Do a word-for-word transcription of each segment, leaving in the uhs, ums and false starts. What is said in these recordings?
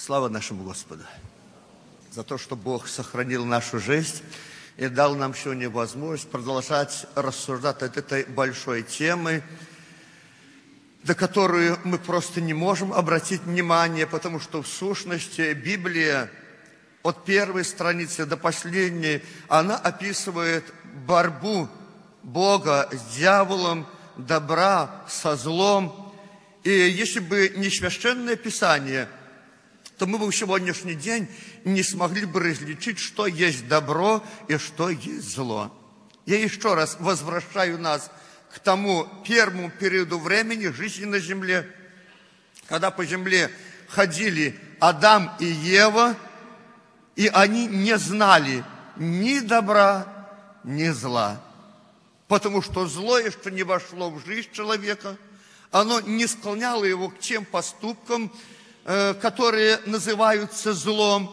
Слава нашему Господу за то, что Бог сохранил нашу жизнь и дал нам сегодня возможность продолжать рассуждать от этой большой темы, до которой мы просто не можем обратить внимание, потому что в сущности Библия от первой страницы до последней, она описывает борьбу Бога с дьяволом, добра со злом. И если бы не Священное Писание, то мы бы в сегодняшний день не смогли бы различить, что есть добро и что есть зло. Я еще раз возвращаю нас к тому первому периоду времени жизни на земле, когда по земле ходили Адам и Ева, и они не знали ни добра, ни зла. Потому что зло еще не вошло в жизнь человека, оно не склоняло его к тем поступкам, которые называются злом.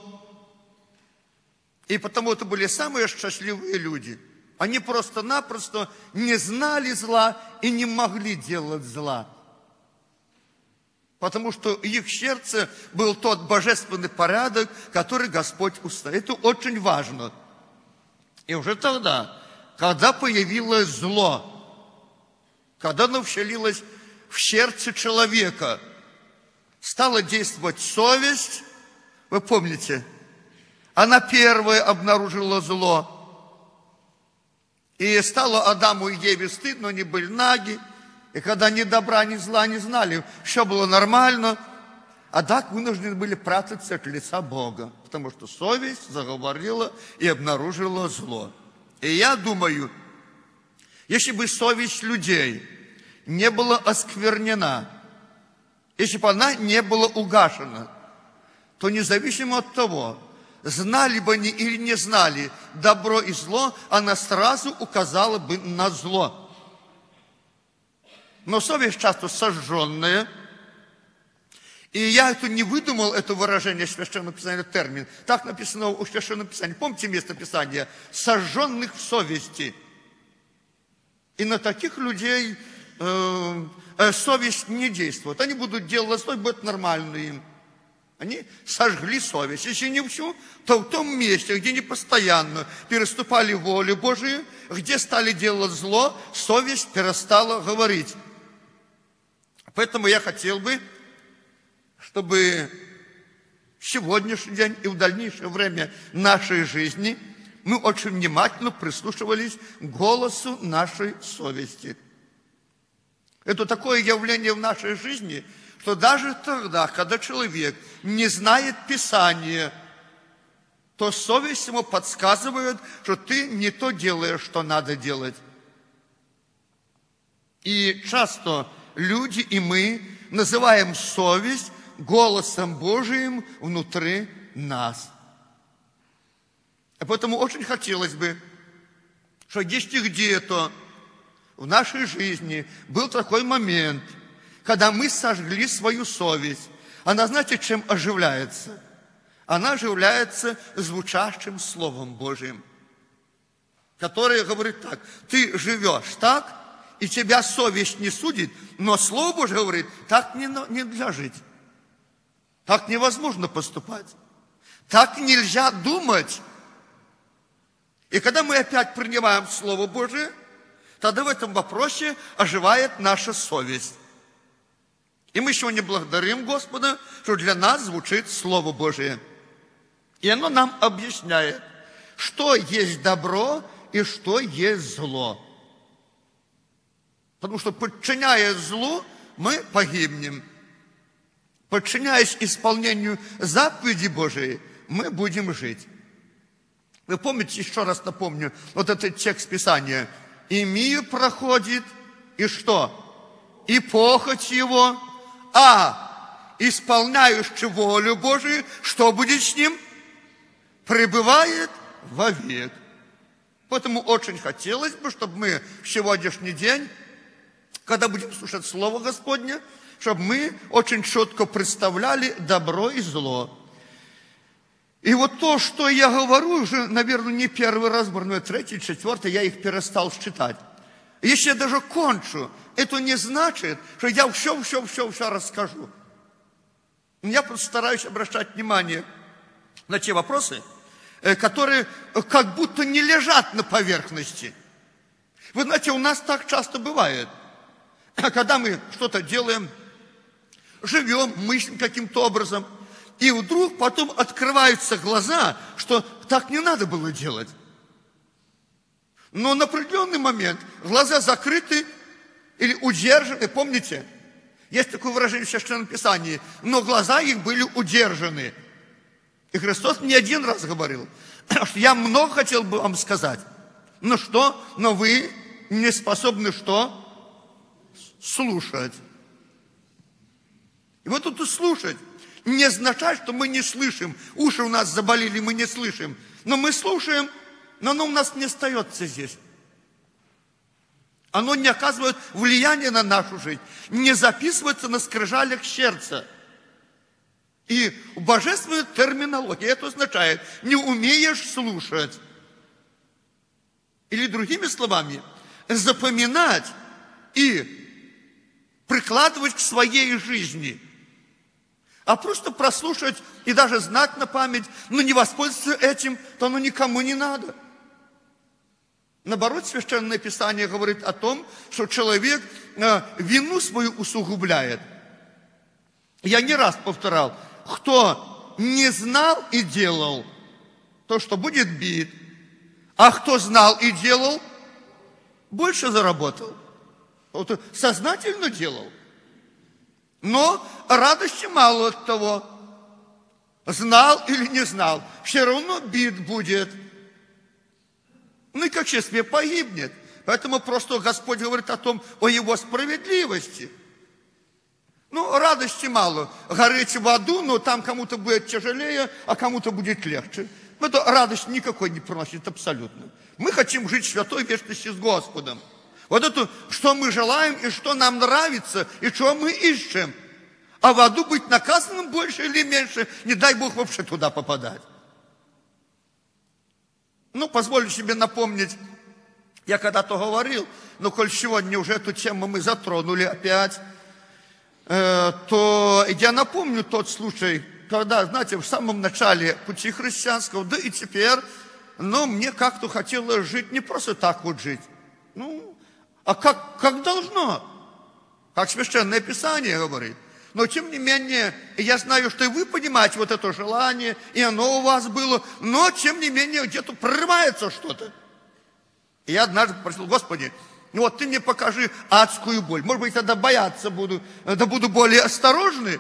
И потому это были самые счастливые люди. Они просто-напросто не знали зла и не могли делать зла. Потому что в их сердце был тот божественный порядок, который Господь установил. Это очень важно. И уже тогда, когда появилось зло, когда оно вселилось в сердце человека, стала действовать совесть. Вы помните, она первая обнаружила зло. И стало Адаму и Еве стыдно, они были наги. И когда ни добра, ни зла не знали, все было нормально. А так вынуждены были прятаться от лица Бога. Потому что совесть заговорила и обнаружила зло. И я думаю, если бы совесть людей не была осквернена, если бы она не была угашена, то независимо от того, знали бы они или не знали добро и зло, она сразу указала бы на зло. Но совесть часто сожженная, и я это не выдумал, это выражение Священного Писания, этот термин. Так написано у Священного Писания. Помните место Писания? Сожженных в совести. И на таких людей э, э, совесть не действует. Они будут делать зло, будет нормально им. Они сожгли совесть. Если не всю, то в том месте, где они постоянно переступали волю Божию, где стали делать зло, совесть перестала говорить. Поэтому я хотел бы, чтобы в сегодняшний день и в дальнейшее время нашей жизни мы очень внимательно прислушивались к голосу нашей совести. Это такое явление в нашей жизни, что даже тогда, когда человек не знает Писания, то совесть ему подсказывает, что ты не то делаешь, что надо делать. И часто люди и мы называем совесть голосом Божиим внутри нас. И поэтому очень хотелось бы, что если где-то в нашей жизни был такой момент, когда мы сожгли свою совесть, она, знаете, чем оживляется? Она оживляется звучащим Словом Божьим, которое говорит так: ты живешь так, и тебя совесть не судит, но Слово Божье говорит, так не, нельзя жить, так невозможно поступать, так нельзя думать. И когда мы опять принимаем Слово Божие, тогда в этом вопросе оживает наша совесть. И мы сегодня благодарим Господа, что для нас звучит Слово Божие. И оно нам объясняет, что есть добро и что есть зло. Потому что, подчиняясь злу, мы погибнем. Подчиняясь исполнению заповеди Божией, мы будем жить. Вы помните, еще раз напомню, вот этот текст Писания. «И мир проходит, и что? И похоть его, а исполняющий волю Божию, что будет с ним? Пребывает вовек». Поэтому очень хотелось бы, чтобы мы в сегодняшний день, когда будем слушать Слово Господне, чтобы мы очень четко представляли добро и зло. И вот то, что я говорю, уже, наверное, не первый раз, но третий, четвертый, я их перестал считать. Если я даже кончу, это не значит, что я все, все, все, все расскажу. Я просто стараюсь обращать внимание на те вопросы, которые как будто не лежат на поверхности. Вы знаете, у нас так часто бывает, когда мы что-то делаем, живем, мыслим каким-то образом, и вдруг потом открываются глаза, что так не надо было делать. Но на определенный момент глаза закрыты или удержаны, помните? Есть такое выражение в Священном Писании, но глаза их были удержаны. И Христос мне один раз говорил, что я много хотел бы вам сказать, но что? Но вы не способны что? Слушать. И вот тут слушать не означает, что мы не слышим. Уши у нас заболели, мы не слышим. Но мы слушаем, но оно у нас не остается здесь. Оно не оказывает влияния на нашу жизнь, не записывается на скрижалях сердца. И в божественной терминологии это означает, не умеешь слушать. Или другими словами, запоминать и прикладывать к своей жизни. А просто прослушать и даже знать на память, но не воспользоваться этим, то оно никому не надо. Наоборот, Священное Писание говорит о том, что человек э, вину свою усугубляет. Я не раз повторял, кто не знал и делал, то, что будет бит, а кто знал и делал, больше заработал. Вот, сознательно делал. Но радости мало от того, знал или не знал, все равно бит будет. Ну и как честно погибнет. Поэтому просто Господь говорит о том, о Его справедливости. Ну, радости мало. Гореть в аду, но там кому-то будет тяжелее, а кому-то будет легче. Это радость никакой не приносит абсолютно. Мы хотим жить в святой вечности с Господом. Вот это, что мы желаем, и что нам нравится, и что мы ищем. А в аду быть наказанным больше или меньше, не дай Бог вообще туда попадать. Ну, позволю себе напомнить, я когда-то говорил, но коль сегодня уже эту тему мы затронули опять, э, то я напомню тот случай, когда, знаете, в самом начале пути христианского, да и теперь, но мне как-то хотелось жить не просто так вот жить, ну, а как, как должно, как Священное Писание говорит. Но, тем не менее, я знаю, что и вы понимаете вот это желание, и оно у вас было, но, тем не менее, где-то прорывается что-то. И я однажды попросил, Господи, ну вот ты мне покажи адскую боль. Может быть, тогда бояться буду, да буду более осторожный.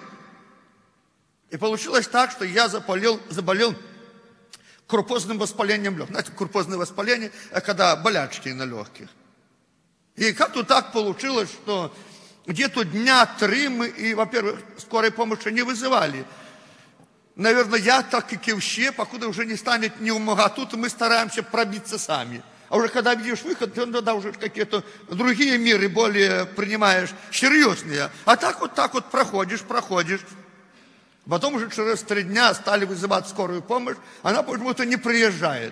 И получилось так, что я заболел, заболел крупозным воспалением легких. Знаете, крупозное воспаление, когда болячки на легких. И как-то так получилось, что где-то дня три мы, и, во-первых, скорой помощи не вызывали. Наверное, я, так как и все, покуда уже не станет ни умога тут, мы стараемся пробиться сами. А уже когда видишь выход, то тогда уже какие-то другие меры более принимаешь, серьезные. А так вот, так вот проходишь, проходишь. Потом уже через три дня стали вызывать скорую помощь, она почему-то не приезжает.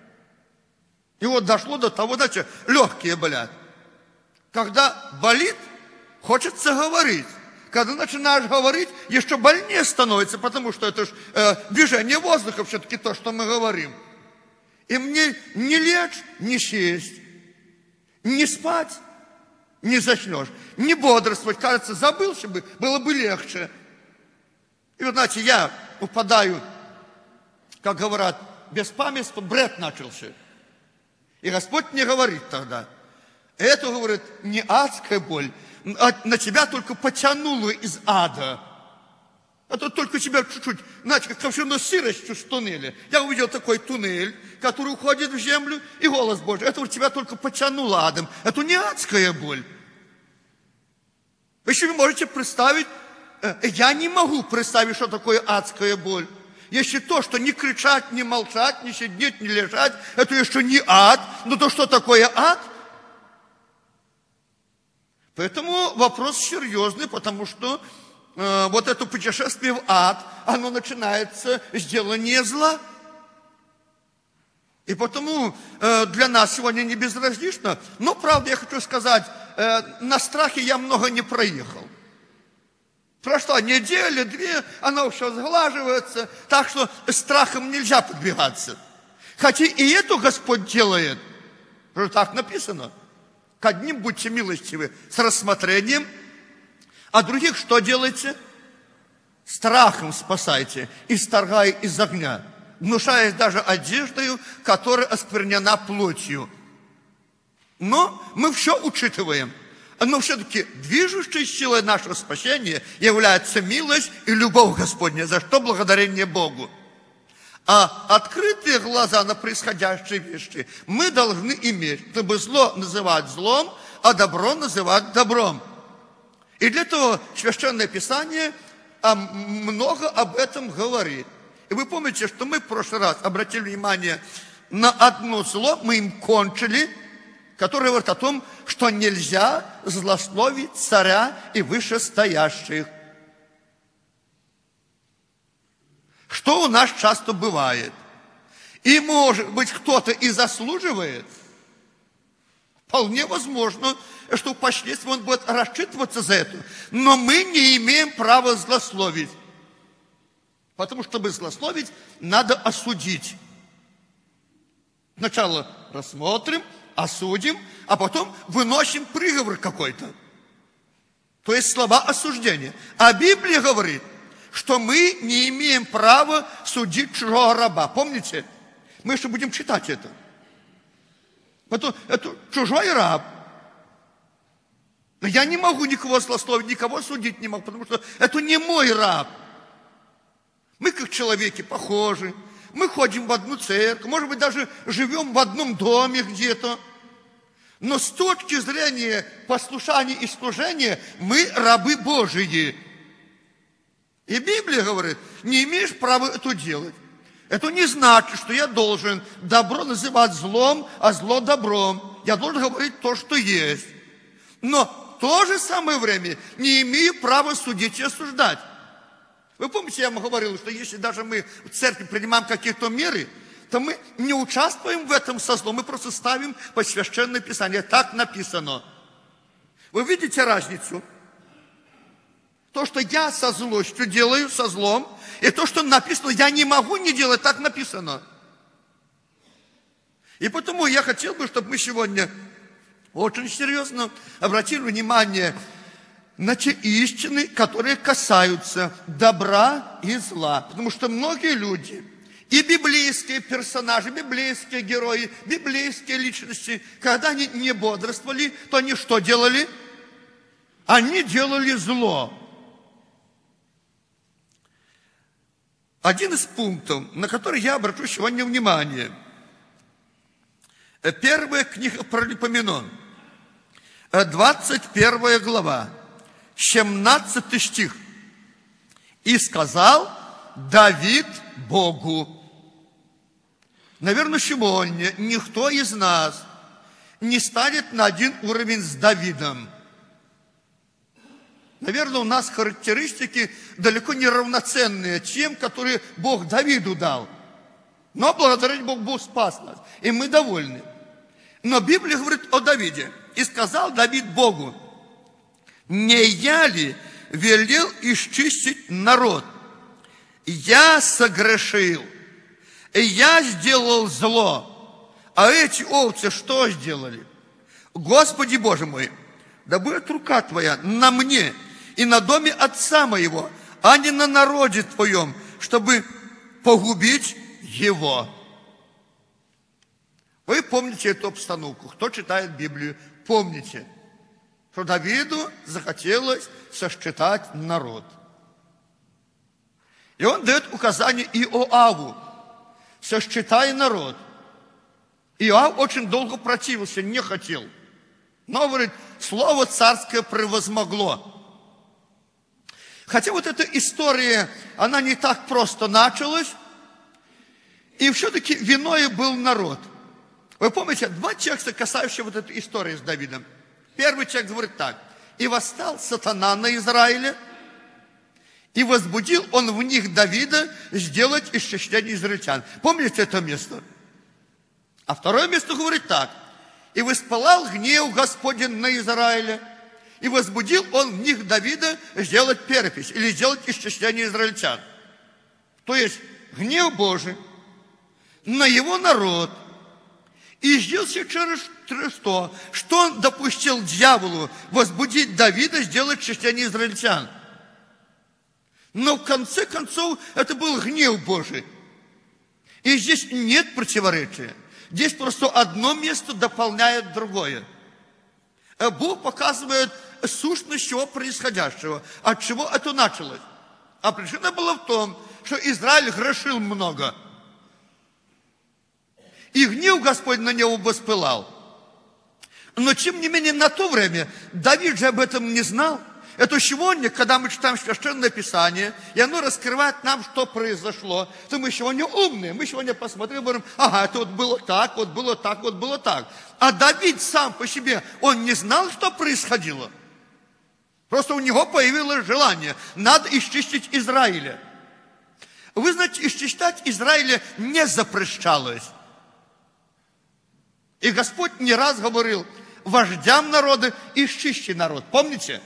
И вот дошло до того, знаете, легкие болят. Когда болит, хочется говорить. Когда начинаешь говорить, еще больнее становится, потому что это же э, движение воздуха все-таки то, что мы говорим. И мне не лечь, не сесть, не спать, не заснешь, не бодрствовать. Кажется, забылся бы, было бы легче. И вот, знаете, я упадаю, как говорят, без памяти, бред начался. И Господь мне говорит тогда, это, говорит, не адская боль, а на тебя только потянуло из ада. Это только тебя чуть-чуть, знаете, как ковшерной сыростью в туннеле. Я увидел такой туннель, который уходит в землю, и голос Божий. Это вот тебя только потянуло адом. Это не адская боль. Вы себе можете представить, я не могу представить, что такое адская боль. Если то, что не кричать, не молчать, не сидеть, не лежать, это еще не ад. Но то, что такое ад? Поэтому вопрос серьезный, потому что э, вот это путешествие в ад, оно начинается с делания зла. И потому э, для нас сегодня не безразлично. Но, правда, я хочу сказать, э, на страхе я много не проехал. Прошла неделя, две, она все сглаживается, так что страхом нельзя подбегаться. Хотя и это Господь делает. Так написано. К одним будьте милостивы с рассмотрением, а других что делаете? Страхом спасайте, исторгая из огня, внушаясь даже одеждою, которая осквернена плотью. Но мы все учитываем. Но все-таки движущей силой нашего спасения является милость и любовь Господня, за что благодарение Богу. А открытые глаза на происходящие вещи мы должны иметь, чтобы зло называть злом, а добро называть добром. И для этого Священное Писание много об этом говорит. И вы помните, что мы в прошлый раз обратили внимание на одно зло, мы им кончили, которое говорит о том, что нельзя злословить царя и вышестоящих. Что у нас часто бывает. И, может быть, кто-то и заслуживает. Вполне возможно, что впоследствии он будет рассчитываться за это. Но мы не имеем права злословить. Потому что, чтобы злословить, надо осудить. Сначала рассмотрим, осудим, а потом выносим приговор какой-то. То есть слова осуждения. А Библия говорит, что мы не имеем права судить чужого раба. Помните? Мы еще будем читать это. Потом, это чужой раб. Но я не могу никого злословить, никого судить не могу, потому что это не мой раб. Мы как человеки похожи. Мы ходим в одну церковь, может быть, даже живем в одном доме где-то. Но с точки зрения послушания и служения мы рабы Божии. И Библия говорит, не имеешь права это делать. Это не значит, что я должен добро называть злом, а зло добром. Я должен говорить то, что есть. Но в то же самое время не имею права судить и осуждать. Вы помните, я вам говорил, что если даже мы в церкви принимаем какие-то меры, то мы не участвуем в этом со злом, мы просто ставим под Священное Писание. Так написано. Вы видите разницу? То, что я со злостью делаю, со злом, и то, что написано, я не могу не делать, так написано. И потому я хотел бы, чтобы мы сегодня очень серьезно обратили внимание на те истины, которые касаются добра и зла. Потому что многие люди, и библейские персонажи, библейские герои, библейские личности, когда они не бодрствовали, то они что делали? Они делали зло. Один из пунктов, на который я обращу сегодня внимание. Первая книга Паралипоменон, двадцать первая глава, семнадцатый стих. «И сказал Давид Богу». Наверное, сегодня никто из нас не станет на один уровень с Давидом. Наверное, у нас характеристики далеко не равноценные тем, которые Бог Давиду дал. Но благодарить Богу, Бог спас нас, и мы довольны. Но Библия говорит о Давиде. «И сказал Давид Богу, не я ли велел исчистить народ? Я согрешил, и я сделал зло, а эти овцы что сделали? Господи Боже мой, да будет рука Твоя на мне и на доме отца моего, а не на народе Твоем, чтобы погубить его». Вы помните эту обстановку. Кто читает Библию, помните, что Давиду захотелось сосчитать народ. И он дает указание Иоаву: сосчитай народ. Иоав очень долго противился, не хотел. Но, говорит, слово царское превозмогло. Хотя вот эта история, она не так просто началась, и все-таки виной был народ. Вы помните, два текста, касающиеся вот этой истории с Давидом. Первый текст говорит так: «И восстал сатана на Израиле, и возбудил он в них Давида сделать исчисление израильтян». Помните это место? А второе место говорит так: «И воспылал гнев Господень на Израиле, И возбудил он в них Давида сделать перепись или сделать исчисление израильтян. То есть гнев Божий на его народ. И сделался через что? Что он допустил дьяволу возбудить Давида сделать исчисление израильтян. Но в конце концов это был гнев Божий. И здесь нет противоречия. Здесь просто одно место дополняет другое. Бог показывает сущность всего происходящего. От чего это началось? А причина была в том, что Израиль грешил много. И гнев Господь на него воспылал. Но, тем не менее, на то время Давид же об этом не знал. Это сегодня, когда мы читаем Священное Писание, и оно раскрывает нам, что произошло, то мы сегодня умные. Мы сегодня посмотрим и говорим, ага, это вот было так, вот было так, вот было так. А Давид сам по себе, он не знал, что происходило. Просто у него появилось желание, надо исчистить Израиля. Вы знаете, исчищать Израиля не запрещалось. И Господь не раз говорил вождям народа, исчисти народ. Помните?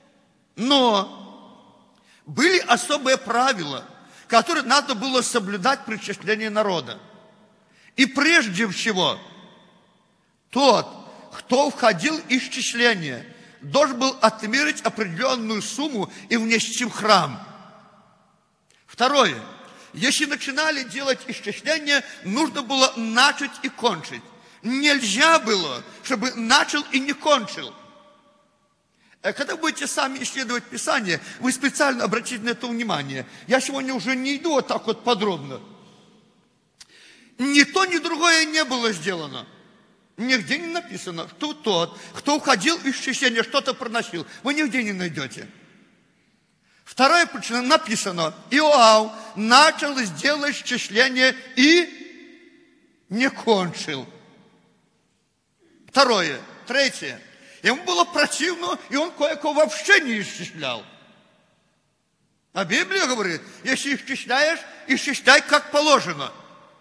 Но были особые правила, которые надо было соблюдать при исчислении народа. И прежде всего, тот, кто входил в исчисление, должен был отмерить определенную сумму и внести в храм. Второе. Если начинали делать исчисление, нужно было начать и кончить. Нельзя было, чтобы начал и не кончил. Когда вы будете сами исследовать Писание, вы специально обратите на это внимание. Я сегодня уже не иду вот так вот подробно. Ни то, ни другое не было сделано. Нигде не написано, что тот, кто уходил в исчисление, что-то проносил. Вы нигде не найдете. Вторая причина написано, Иоав начал сделать исчисление и не кончил. Второе. Третье. Ему было противно, и он кое-кого вообще не исчислял. А Библия говорит, если исчисляешь, исчисляй как положено.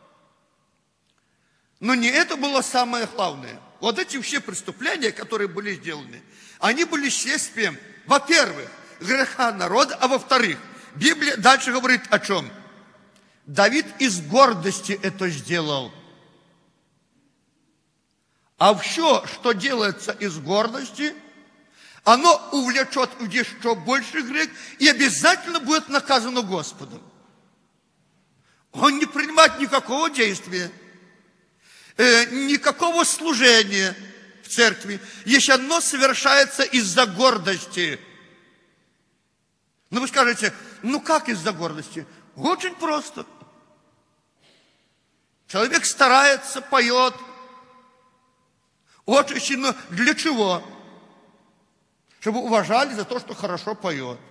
Но не это было самое главное. Вот эти все преступления, которые были сделаны, они были следствием, во-первых, греха народа, а во-вторых, Библия дальше говорит о чем? Давид из гордости это сделал. А все, что делается из гордости, оно увлечет в еще больший грех и обязательно будет наказано Господом. Он не принимает никакого действия, э, никакого служения в церкви, если оно совершается из-за гордости. Ну вы скажете, ну как из-за гордости? Очень просто. Человек старается, поет, очень сильно. Для чего? Чтобы уважали за то, что хорошо поет.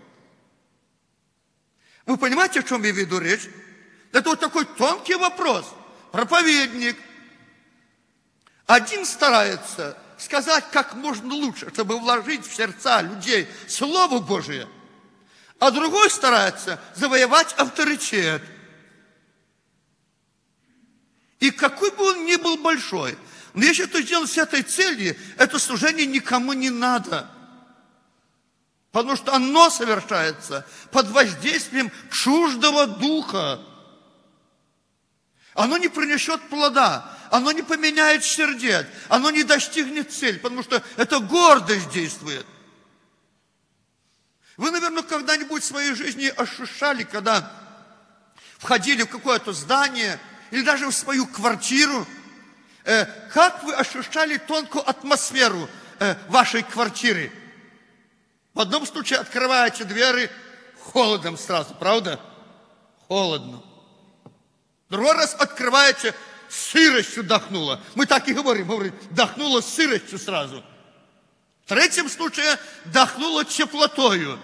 Вы понимаете, о чем я веду речь? Это вот такой тонкий вопрос. Проповедник. Один старается сказать как можно лучше, чтобы вложить в сердца людей Слово Божие, а другой старается завоевать авторитет. И какой бы он ни был большой, но если это сделать с этой целью, это служение никому не надо. Потому что оно совершается под воздействием чуждого духа. Оно не принесет плода, оно не поменяет сердец, оно не достигнет цели, потому что это гордость действует. Вы, наверное, когда-нибудь в своей жизни ощущали, когда входили в какое-то здание или даже в свою квартиру, как вы ощущали тонкую атмосферу вашей квартиры? В одном случае открываете двери холодом сразу, правда? Холодно. Другой раз открываете, сыростью дохнуло. Мы так и говорим, мы говорим, дохнуло сыростью сразу. В третьем случае дохнуло теплотою.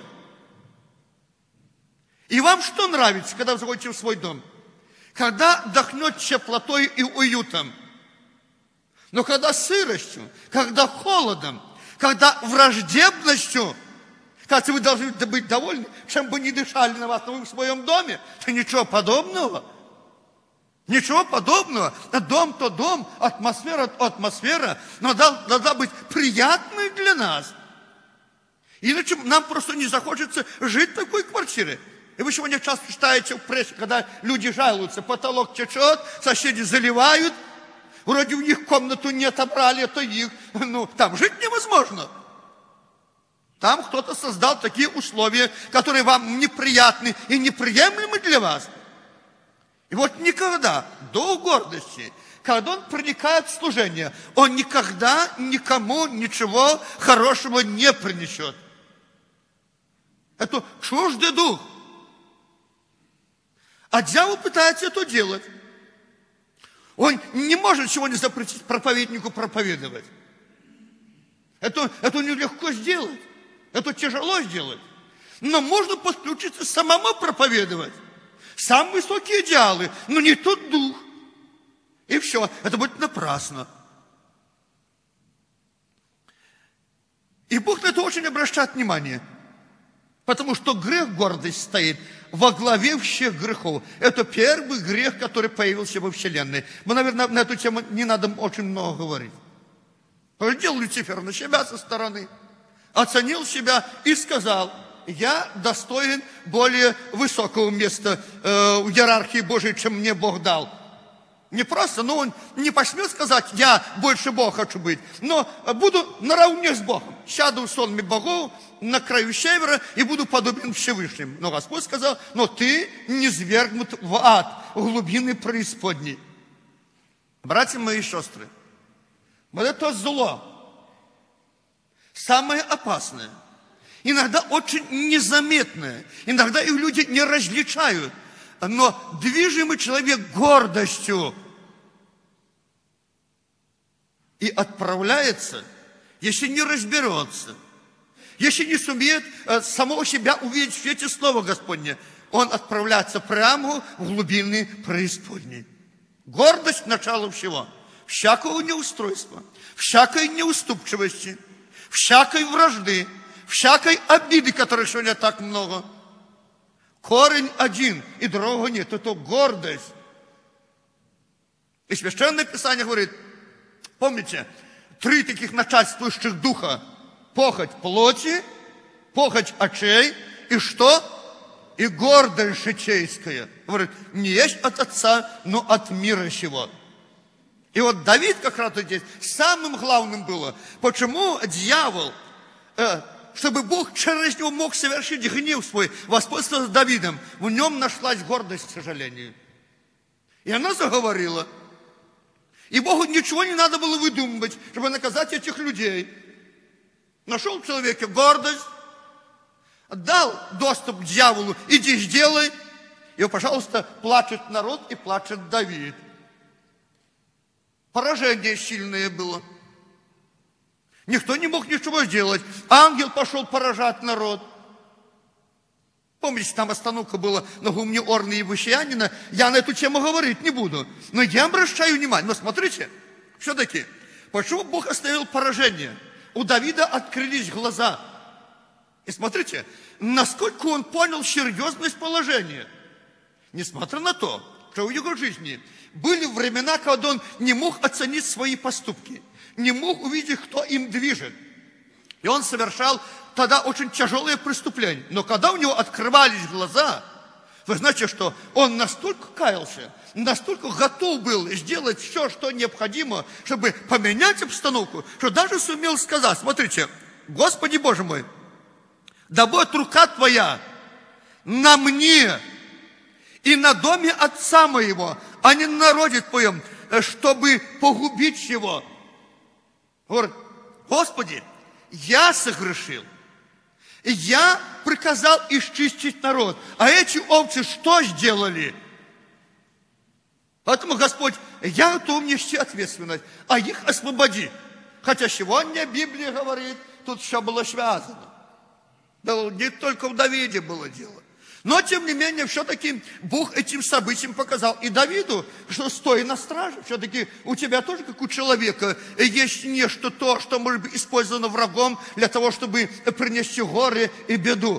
И вам что нравится, когда вы заходите в свой дом? Когда дохнет теплотой и уютом. Но когда сыростью, когда холодом, когда враждебностью, кажется, вы должны быть довольны, чем бы ни дышали на вас, но вы в своем доме, то ничего подобного. Ничего подобного. Дом то дом, атмосфера то атмосфера, но должна быть приятной для нас. Иначе нам просто не захочется жить в такой квартире. И вы сегодня часто читаете в прессе, когда люди жалуются, потолок течет, соседи заливают, вроде у них комнату не отобрали, это их. Ну, там жить невозможно. Там кто-то создал такие условия, которые вам неприятны и неприемлемы для вас. И вот никогда, дух гордости, когда он проникает в служение, он никогда никому ничего хорошего не принесет. Это чуждый дух. А дьявол пытается это делать. Он не может сегодня запретить проповеднику проповедовать. Это, это нелегко сделать. Это тяжело сделать. Но можно подключиться самому проповедовать. Самые высокие идеалы, но не тот дух. И все, это будет напрасно. И Бог на это очень обращает внимание. Потому что грех, гордость, стоит во главе всех грехов. Это первый грех, который появился во Вселенной. Мы, наверное, на эту тему не надо очень много говорить. Поглядел Люцифер на себя со стороны, оценил себя и сказал: я достоин более высокого места э, в иерархии Божией, чем мне Бог дал. Не просто, но он не посмел сказать: я больше Бога хочу быть, но буду наравне с Богом. Сяду в сонме богов на краю севера и буду подобен Всевышним. Но Господь сказал: но ты не низвергнут в ад, в глубины преисподней. Братья мои и сестры, вот это зло, самое опасное, иногда очень незаметное, иногда их люди не различают, но движимый человек гордостью и отправляется, если не разберется, если не сумеет самого себя увидеть в свете Слова Господня, он отправляется прямо в глубины преисподней. Гордость – начало всего. Всякого неустройства, всякой неуступчивости, всякой вражды, всякой обиды, которых сегодня так много. Корень один, и другого нет. Это гордость. И Священное Писание говорит, помните, три таких начальствующих духа. Похоть плоти, похоть очей и что? И гордость житейская. Говорит, не есть от Отца, но от мира сего. И вот Давид как раз здесь самым главным было. Почему дьявол, э, чтобы Бог через него мог совершить гнев свой, воспользоваться Давидом, в нем нашлась гордость, к сожалению. И она заговорила. И Богу ничего не надо было выдумывать, чтобы наказать этих людей. Нашел в человеке гордость, дал доступ к дьяволу, иди сделай. И, пожалуйста, плачет народ и плачет Давид. Поражение сильное было. Никто не мог ничего сделать. Ангел пошел поражать народ. Помните, там остановка была на гумне Орны и Вышьянина. Я на эту тему говорить не буду. Но я обращаю внимание. Но смотрите, все-таки, почему Бог оставил поражение? У Давида открылись глаза. И смотрите, насколько он понял серьезность положения. Несмотря на то, что в его жизни были времена, когда он не мог оценить свои поступки, не мог увидеть, кто им движет. И он совершал тогда очень тяжелые преступления. Но когда у него открывались глаза, вы знаете, что он настолько каялся, настолько готов был сделать все, что необходимо, чтобы поменять обстановку, что даже сумел сказать, смотрите, Господи Боже мой, да будет рука Твоя на мне и на доме отца моего, а не на народе Твоем, чтобы погубить его. Говорит, Господи, я согрешил. Я приказал исчистить народ. А эти овцы что сделали? Поэтому, Господь, я готов нести ответственность, а их освободи. Хотя сегодня Библия говорит, тут все было связано. Да не только в Давиде было дело. Но, тем не менее, все-таки Бог этим событием показал и Давиду, что стой на страже. Все-таки у тебя тоже, как у человека, есть нечто то, что может быть использовано врагом для того, чтобы принести горе и беду.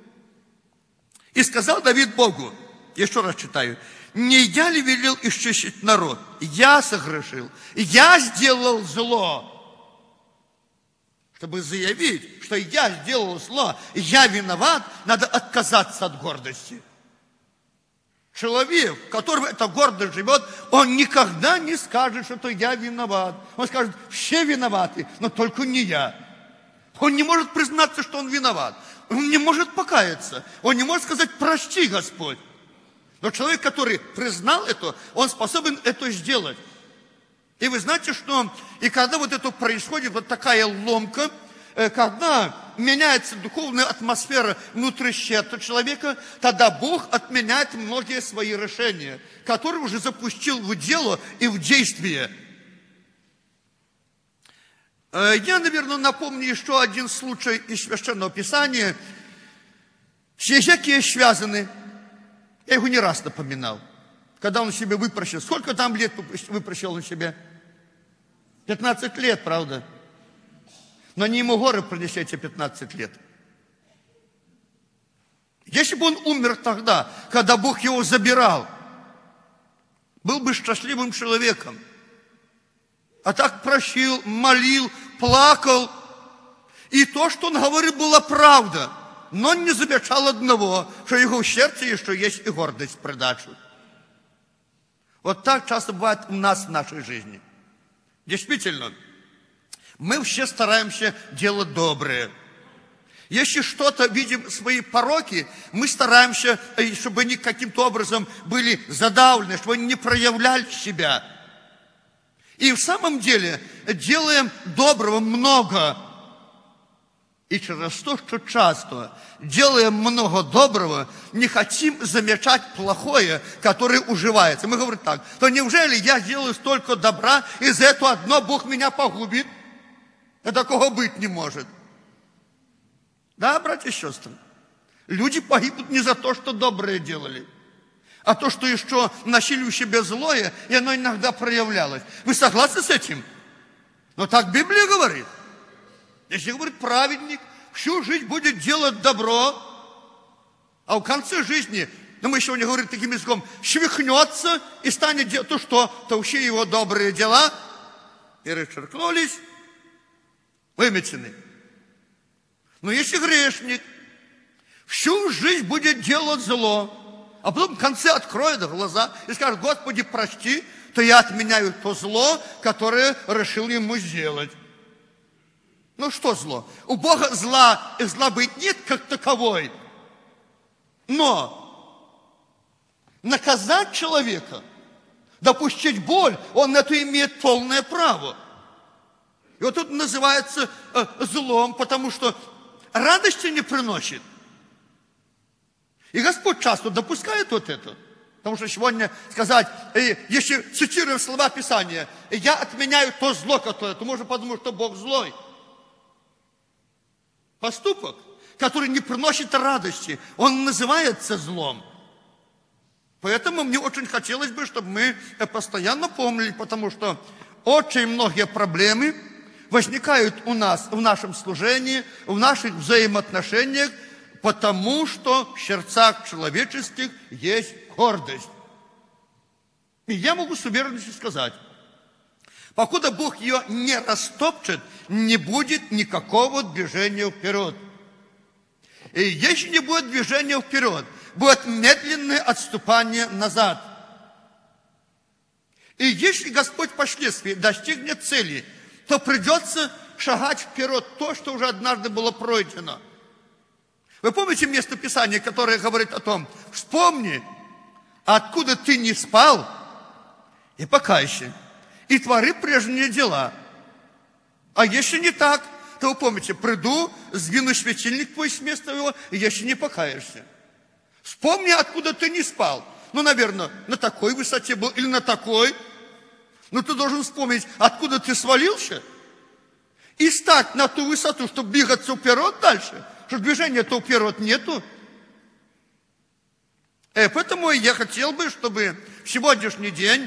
И сказал Давид Богу, еще раз читаю, не я ли велел исчистить народ? Я согрешил, я сделал зло. чтобы заявить, что я сделал зло, я виноват, надо отказаться от гордости. Человек, в котором эта гордость живет, он никогда не скажет, что я виноват. Он скажет, все виноваты, но только не я. Он не может признаться, что он виноват. Он не может покаяться. Он не может сказать, прости, Господь. Но человек, который признал это, он способен это сделать. И вы знаете, что и когда вот это происходит, вот такая ломка, когда меняется духовная атмосфера внутри сердца человека, тогда Бог отменяет многие свои решения, которые уже запустил в дело и в действие. Я, наверное, напомню еще один случай из Священного Писания. С Езекией связаны. Я его не раз напоминал. Когда он себе выпросил. Сколько там лет выпросил он себе? пятнадцать лет, правда? Но не ему горы принесли эти пятнадцать лет. Если бы он умер тогда, когда Бог его забирал, был бы счастливым человеком. А так просил, молил, плакал. И то, что он говорил, была правда. Но он не замечал одного, что его в сердце еще есть и гордость в придачу. Вот так часто бывает у нас в нашей жизни. Действительно, мы все стараемся делать доброе. Если что-то видим, свои пороки, мы стараемся, чтобы они каким-то образом были задавлены, чтобы они не проявляли себя. И в самом деле делаем доброго много. И через то, что часто делаем много доброго, не хотим замечать плохое, которое уживается. Мы говорим так, то неужели я делаю столько добра, и за это одно Бог меня погубит? И такого быть не может. Да, братья и сестры, люди погибнут не за то, что доброе делали, а то, что еще носили в себе злое, и оно иногда проявлялось. Вы согласны с этим? Но так Библия говорит. Если говорит праведник, всю жизнь будет делать добро, а в конце жизни, ну мы сегодня говорим таким языком, свихнется и станет делать то, что, то все его добрые дела перечеркнулись, выметены. Но если грешник всю жизнь будет делать зло, а потом в конце откроет глаза и скажет, Господи, прости, то я отменяю то зло, которое решил ему сделать. Ну что зло? У Бога зла и зла быть нет как таковой. Но наказать человека, допустить боль, он на это имеет полное право. И вот тут называется э, злом, потому что радости не приносит. И Господь часто допускает вот это. Потому что сегодня сказать, э, если цитируем слова Писания, я отменяю то зло, которое, то можно подумать, что Бог злой. Поступок, который не приносит радости, он называется злом. Поэтому мне очень хотелось бы, чтобы мы постоянно помнили, потому что очень многие проблемы возникают у нас в нашем служении, в наших взаимоотношениях, потому что в сердцах человеческих есть гордость. И я могу с уверенностью сказать, покуда Бог ее не растопчет, не будет никакого движения вперед. И если не будет движения вперед, будет медленное отступание назад. И если Господь впоследствии достигнет цели, то придется шагать вперед то, что уже однажды было пройдено. Вы помните место Писания, которое говорит о том, вспомни, откуда ты не спал, и покайся, и твори прежние дела. А если не так, то вы помните, приду, сдвину светильник твой с места его, и если не покаешься. Вспомни, откуда ты не спал. Ну, наверное, на такой высоте был или на такой. Но ты должен вспомнить, откуда ты свалился, и стать на ту высоту, чтобы двигаться вперед дальше, что движения-то вперед нету. И поэтому я хотел бы, чтобы в сегодняшний день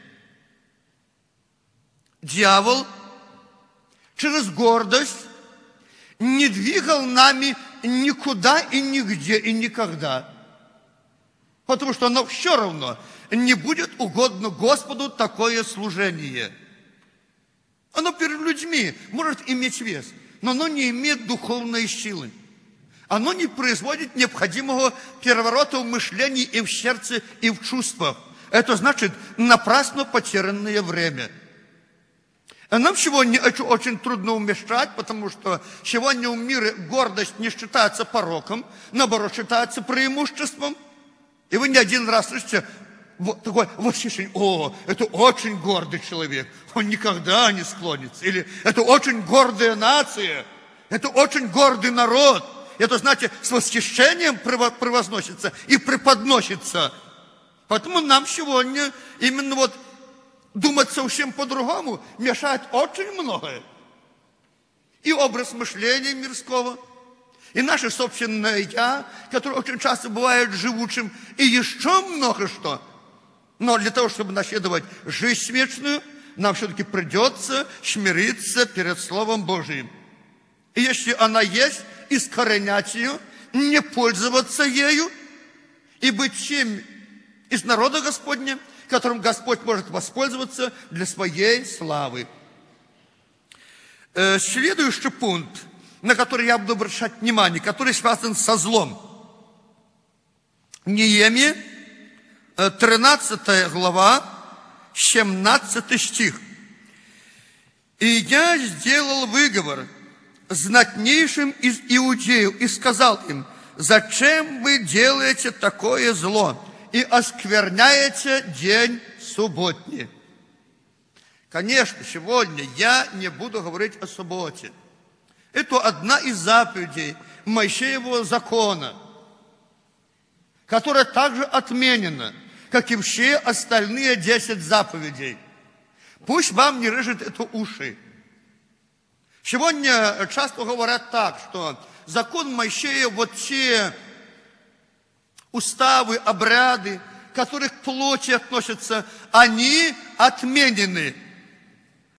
дьявол через гордость не двигал нами никуда и нигде и никогда. Потому что оно все равно не будет угодно Господу такое служение. Оно перед людьми может иметь вес, но оно не имеет духовной силы. Оно не производит необходимого переворота в мышлении и в сердце, и в чувствах. Это значит напрасно потерянное время. А нам сегодня это очень трудно умещать, потому что сегодня в мире гордость не считается пороком, наоборот, считается преимуществом. И вы не один раз слышите вот такое восхищение: о, это очень гордый человек, он никогда не склонится. Или это очень гордая нация, это очень гордый народ. Это, знаете, с восхищением превозносится и преподносится. Поэтому нам сегодня именно вот думать совсем по-другому мешает очень многое. И образ мышления мирского, и наше собственное «я», которое очень часто бывает живучим, и еще много что. Но для того, чтобы наследовать жизнь вечную, нам все-таки придется смириться перед Словом Божиим. И если она есть, искоренять ее, не пользоваться ею и быть тем из народа Господня, которым Господь может воспользоваться для своей славы. Э, следующий пункт, на который я буду обращать внимание, который связан со злом. Неемия, тринадцатая глава, семнадцатый стих. «И я сделал выговор знатнейшим из иудеев и сказал им: зачем вы делаете такое зло и оскверняете день субботний?» Конечно, сегодня я не буду говорить о субботе. Это одна из заповедей Моисеевого закона, которая также отменена, как и все остальные десять заповедей. Пусть вам не режет это уши. Сегодня часто говорят так, что закон Моисея, вот те уставы, обряды, которые к плоти относятся, они отменены.